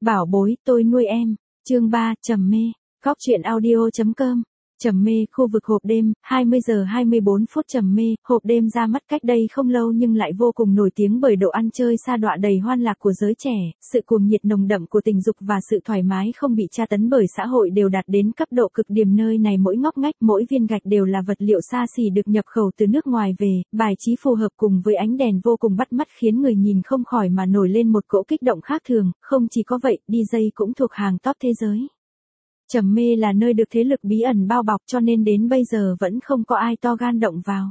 Bảo bối, tôi nuôi em. Chương 3, trầm mê. Góc truyện audio.com. Trầm mê, khu vực hộp đêm, 20 giờ 24 phút. Trầm mê, hộp đêm ra mắt cách đây không lâu nhưng lại vô cùng nổi tiếng bởi độ ăn chơi sa đọa đầy hoan lạc của giới trẻ, sự cuồng nhiệt nồng đậm của tình dục và sự thoải mái không bị tra tấn bởi xã hội đều đạt đến cấp độ cực điểm. Nơi này mỗi ngóc ngách, mỗi viên gạch đều là vật liệu xa xỉ được nhập khẩu từ nước ngoài về, bài trí phù hợp cùng với ánh đèn vô cùng bắt mắt khiến người nhìn không khỏi mà nổi lên một cỗ kích động khác thường. Không chỉ có vậy, DJ cũng thuộc hàng top thế giới. Trầm mê là nơi được thế lực bí ẩn bao bọc cho nên đến bây giờ vẫn không có ai to gan động vào.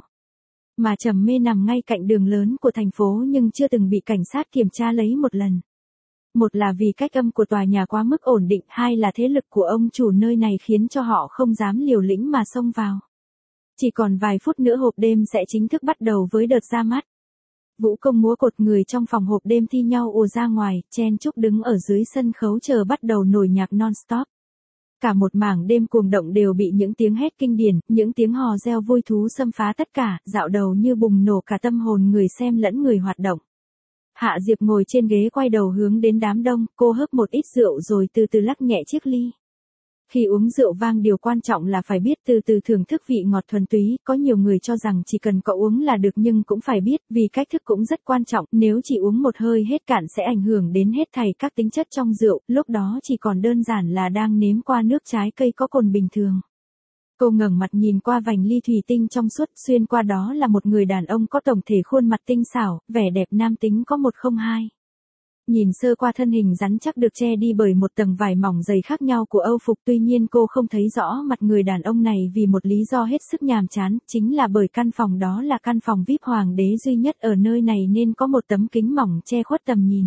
Mà trầm mê nằm ngay cạnh đường lớn của thành phố nhưng chưa từng bị cảnh sát kiểm tra lấy một lần. Một là vì cách âm của tòa nhà quá mức ổn định, hai là thế lực của ông chủ nơi này khiến cho họ không dám liều lĩnh mà xông vào. Chỉ còn vài phút nữa hộp đêm sẽ chính thức bắt đầu với đợt ra mắt. Vũ công múa cột, người trong phòng hộp đêm thi nhau ùa ra ngoài, chen chúc đứng ở dưới sân khấu chờ bắt đầu nổi nhạc non-stop. Cả một mảng đêm cuồng động đều bị những tiếng hét kinh điển, những tiếng hò reo vui thú xâm phá tất cả, dạo đầu như bùng nổ cả tâm hồn người xem lẫn người hoạt động. Hạ Diệp ngồi trên ghế quay đầu hướng đến đám đông, cô hớp một ít rượu rồi từ từ lắc nhẹ chiếc ly. Khi uống rượu vang điều quan trọng là phải biết từ từ thưởng thức vị ngọt thuần túy, có nhiều người cho rằng chỉ cần cậu uống là được nhưng cũng phải biết, vì cách thức cũng rất quan trọng, nếu chỉ uống một hơi hết cạn sẽ ảnh hưởng đến hết thảy các tính chất trong rượu, lúc đó chỉ còn đơn giản là đang nếm qua nước trái cây có cồn bình thường. Cô ngẩng mặt nhìn qua vành ly thủy tinh trong suốt, xuyên qua đó là một người đàn ông có tổng thể khuôn mặt tinh xảo, vẻ đẹp nam tính có 102. Nhìn sơ qua thân hình rắn chắc được che đi bởi một tầng vải mỏng dày khác nhau của Âu phục, tuy nhiên cô không thấy rõ mặt người đàn ông này vì một lý do hết sức nhàm chán, chính là bởi căn phòng đó là căn phòng VIP hoàng đế duy nhất ở nơi này nên có một tấm kính mỏng che khuất tầm nhìn.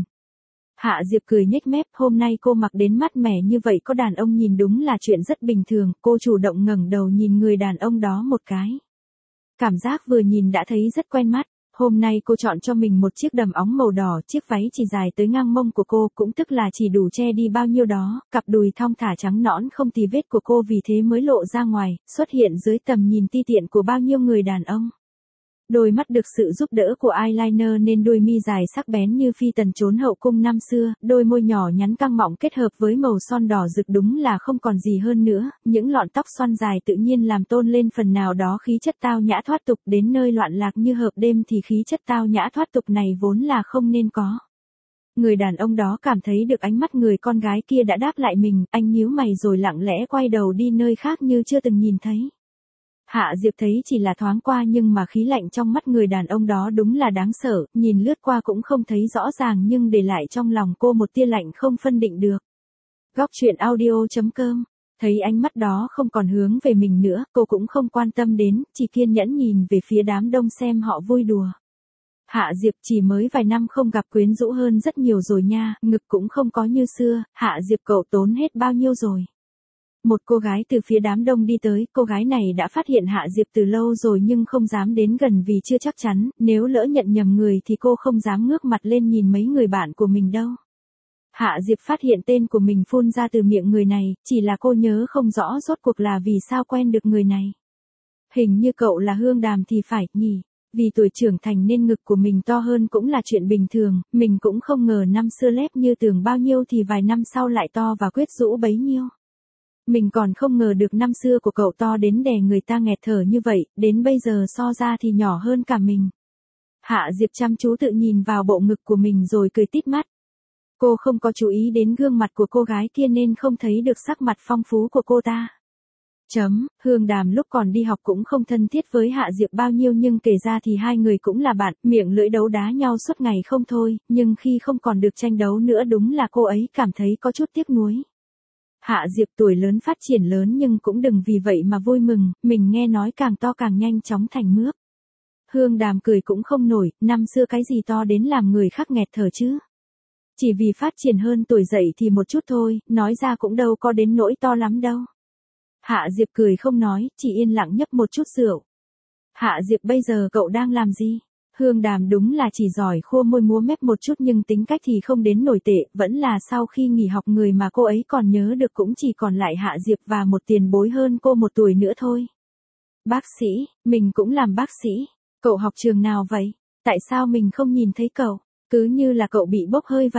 Hạ Diệp cười nhếch mép, hôm nay cô mặc đến mát mẻ như vậy có đàn ông nhìn đúng là chuyện rất bình thường, cô chủ động ngẩng đầu nhìn người đàn ông đó một cái. Cảm giác vừa nhìn đã thấy rất quen mắt. Hôm nay cô chọn cho mình một chiếc đầm óng màu đỏ, chiếc váy chỉ dài tới ngang mông của cô, cũng tức là chỉ đủ che đi bao nhiêu đó, cặp đùi thon thả trắng nõn không tì vết của cô vì thế mới lộ ra ngoài, xuất hiện dưới tầm nhìn ti tiện của bao nhiêu người đàn ông. Đôi mắt được sự giúp đỡ của eyeliner nên đôi mi dài sắc bén như phi tần trốn hậu cung năm xưa, đôi môi nhỏ nhắn căng mọng kết hợp với màu son đỏ rực đúng là không còn gì hơn nữa, những lọn tóc xoăn dài tự nhiên làm tôn lên phần nào đó khí chất tao nhã thoát tục, đến nơi loạn lạc như hộp đêm thì khí chất tao nhã thoát tục này vốn là không nên có. Người đàn ông đó cảm thấy được ánh mắt người con gái kia đã đáp lại mình, anh nhíu mày rồi lặng lẽ quay đầu đi nơi khác như chưa từng nhìn thấy. Hạ Diệp thấy chỉ là thoáng qua nhưng mà khí lạnh trong mắt người đàn ông đó đúng là đáng sợ, nhìn lướt qua cũng không thấy rõ ràng nhưng để lại trong lòng cô một tia lạnh không phân định được. Góc truyện audio.com. Thấy ánh mắt đó không còn hướng về mình nữa, cô cũng không quan tâm đến, chỉ kiên nhẫn nhìn về phía đám đông xem họ vui đùa. Hạ Diệp chỉ mới vài năm không gặp quyến rũ hơn rất nhiều rồi nha, ngực cũng không có như xưa, Hạ Diệp cậu tốn hết bao nhiêu rồi. Một cô gái từ phía đám đông đi tới, cô gái này đã phát hiện Hạ Diệp từ lâu rồi nhưng không dám đến gần vì chưa chắc chắn, nếu lỡ nhận nhầm người thì cô không dám ngước mặt lên nhìn mấy người bạn của mình đâu. Hạ Diệp phát hiện tên của mình phun ra từ miệng người này, chỉ là cô nhớ không rõ rốt cuộc là vì sao quen được người này. Hình như cậu là Hương Đàm thì phải, nhỉ? Vì tuổi trưởng thành nên ngực của mình to hơn cũng là chuyện bình thường, mình cũng không ngờ năm xưa lép như tường bao nhiêu thì vài năm sau lại to và quyết rũ bấy nhiêu. Mình còn không ngờ được năm xưa của cậu to đến đè người ta nghẹt thở như vậy, đến bây giờ so ra thì nhỏ hơn cả mình. Hạ Diệp chăm chú tự nhìn vào bộ ngực của mình rồi cười tít mắt. Cô không có chú ý đến gương mặt của cô gái kia nên không thấy được sắc mặt phong phú của cô ta. Hương Đàm lúc còn đi học cũng không thân thiết với Hạ Diệp bao nhiêu nhưng kể ra thì hai người cũng là bạn, miệng lưỡi đấu đá nhau suốt ngày không thôi, nhưng khi không còn được tranh đấu nữa đúng là cô ấy cảm thấy có chút tiếc nuối. Hạ Diệp tuổi lớn phát triển lớn nhưng cũng đừng vì vậy mà vui mừng, mình nghe nói càng to càng nhanh chóng thành mướp. Hương Đàm cười cũng không nổi, năm xưa cái gì to đến làm người khác nghẹt thở chứ. Chỉ vì phát triển hơn tuổi dậy thì một chút thôi, nói ra cũng đâu có đến nỗi to lắm đâu. Hạ Diệp cười không nói, chỉ yên lặng nhấp một chút rượu. Hạ Diệp bây giờ cậu đang làm gì? Hương Đàm đúng là chỉ giỏi khua môi múa mép một chút nhưng tính cách thì không đến nổi tệ, vẫn là sau khi nghỉ học người mà cô ấy còn nhớ được cũng chỉ còn lại Hạ Diệp và một tiền bối hơn cô một tuổi nữa thôi. Bác sĩ, mình cũng làm bác sĩ. Cậu học trường nào vậy? Tại sao mình không nhìn thấy cậu? Cứ như là cậu bị bốc hơi vậy.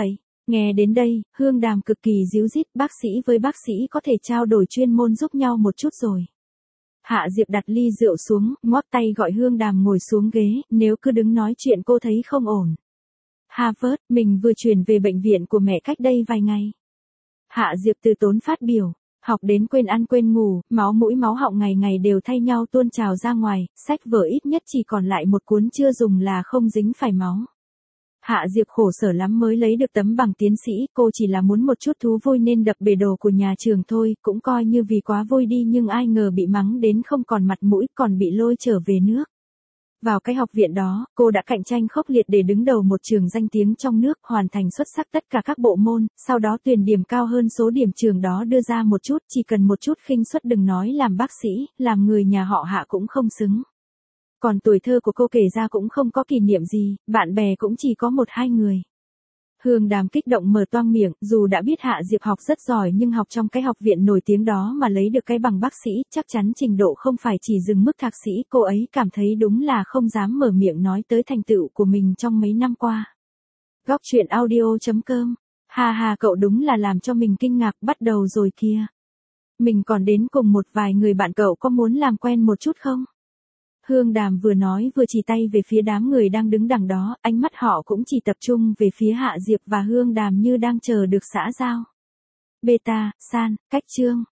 Nghe đến đây, Hương Đàm cực kỳ díu dít, bác sĩ với bác sĩ có thể trao đổi chuyên môn giúp nhau một chút rồi. Hạ Diệp đặt ly rượu xuống, ngoắc tay gọi Hương Đàm ngồi xuống ghế, nếu cứ đứng nói chuyện cô thấy không ổn. Harvard, mình vừa chuyển về bệnh viện của mẹ cách đây vài ngày. Hạ Diệp từ tốn phát biểu, học đến quên ăn quên ngủ, máu mũi máu họng ngày ngày đều thay nhau tuôn trào ra ngoài, sách vở ít nhất chỉ còn lại một cuốn chưa dùng là không dính phải máu. Hạ Diệp khổ sở lắm mới lấy được tấm bằng tiến sĩ, cô chỉ là muốn một chút thú vui nên đập bể đồ của nhà trường thôi, cũng coi như vì quá vui đi nhưng ai ngờ bị mắng đến không còn mặt mũi, còn bị lôi trở về nước. Vào cái học viện đó, cô đã cạnh tranh khốc liệt để đứng đầu một trường danh tiếng trong nước, hoàn thành xuất sắc tất cả các bộ môn, sau đó tuyển điểm cao hơn số điểm trường đó đưa ra một chút, chỉ cần một chút khinh suất đừng nói làm bác sĩ, làm người nhà họ Hạ cũng không xứng. Còn tuổi thơ của cô kể ra cũng không có kỷ niệm gì, bạn bè cũng chỉ có một hai người. Hương Đàm kích động mở toang miệng, dù đã biết Hạ Diệp học rất giỏi nhưng học trong cái học viện nổi tiếng đó mà lấy được cái bằng bác sĩ, chắc chắn trình độ không phải chỉ dừng mức thạc sĩ, cô ấy cảm thấy đúng là không dám mở miệng nói tới thành tựu của mình trong mấy năm qua. Góc truyện audio.com. Ha ha, cậu đúng là làm cho mình kinh ngạc, bắt đầu rồi kìa. Mình còn đến cùng một vài người bạn, cậu có muốn làm quen một chút không? Hương Đàm vừa nói vừa chỉ tay về phía đám người đang đứng đằng đó, ánh mắt họ cũng chỉ tập trung về phía Hạ Diệp và Hương Đàm như đang chờ được xã giao. Beta, San, cách chương.